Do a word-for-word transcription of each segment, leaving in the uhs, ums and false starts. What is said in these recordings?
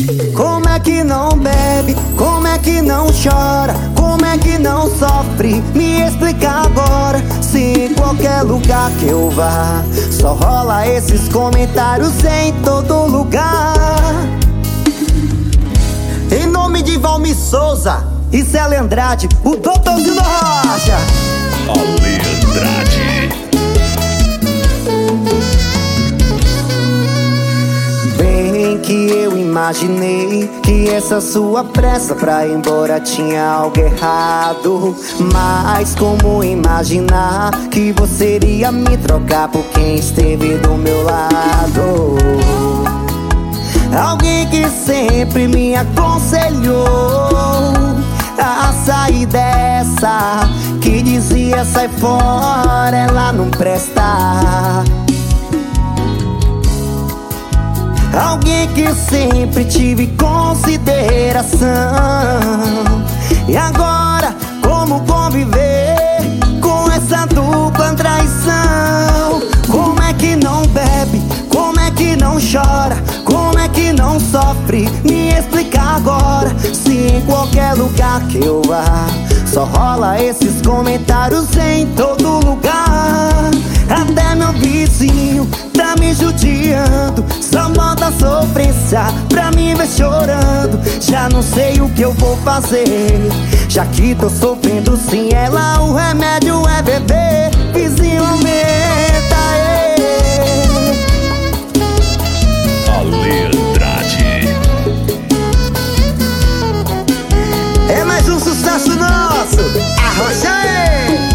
Como é que não bebe? Como é que não chora? Como é que não sofre? Me explica agora. Se em qualquer lugar que eu vá só rola esses comentários em todo lugar. Em nome de Valmir Souza e Célia Andrade, o doutorzinho da Rocha. Ale Andrade. Bem que eu imaginei que essa sua pressa pra ir embora tinha algo errado. Mas como imaginar que você iria me trocar por quem esteve do meu lado? Alguém que sempre me aconselhou a sair dessa, que dizia sai fora, ela não presta. Alguém que sempre tive consideração. E agora, como conviver com essa dupla traição? Como é que não bebe? Como é que não chora? Como é que não sofre? Me explica agora. Se em qualquer lugar que eu vá só rola esses comentários em todo lugar. Até meu vizinho tá me judiando, só bota sofrência pra me ver chorando. Já não sei o que eu vou fazer, já que tô sofrendo sem ela. O remédio é beber, vizinho aumenta. Ale Andrade. É mais um sucesso nosso, arrocha aí.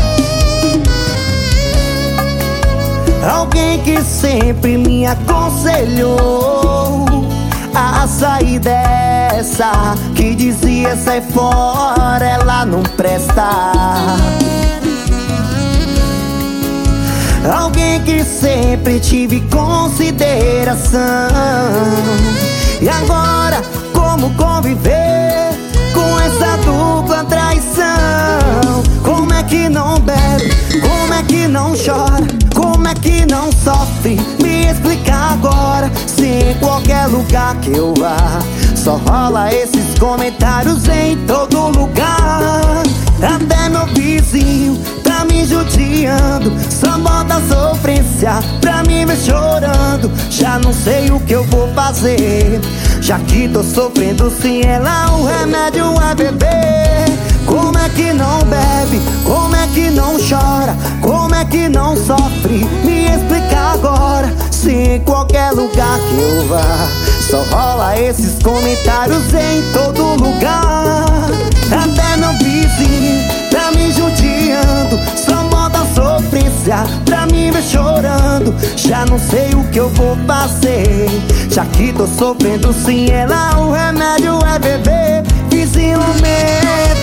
Alguém que sempre me aconselhou a sair dessa, que dizia sai fora, ela não presta. Alguém que sempre tive consideração. E agora, como conviver com essa dupla traição? Como é que não bebe? Como é que não chora? Como é que não sofre? Me explica agora. Se em qualquer lugar que eu vá só rola esses comentários em todo lugar. Até meu vizinho tá me judiando, só bota sofrência pra me ver chorando. Já não sei o que eu vou fazer, já que tô sofrendo sem ela. O remédio é beber. Como é que não bebe? Como é que não chora? Como é que não sofre? Me explica agora. Se em qualquer lugar que eu vá só rola esses comentários em todo lugar. Até meu vizinho tá me judiando, só bota sofrência pra me ver chorando. Já não sei o que eu vou fazer, já que tô sofrendo sem ela. O remédio é beber, vizinho aumenta.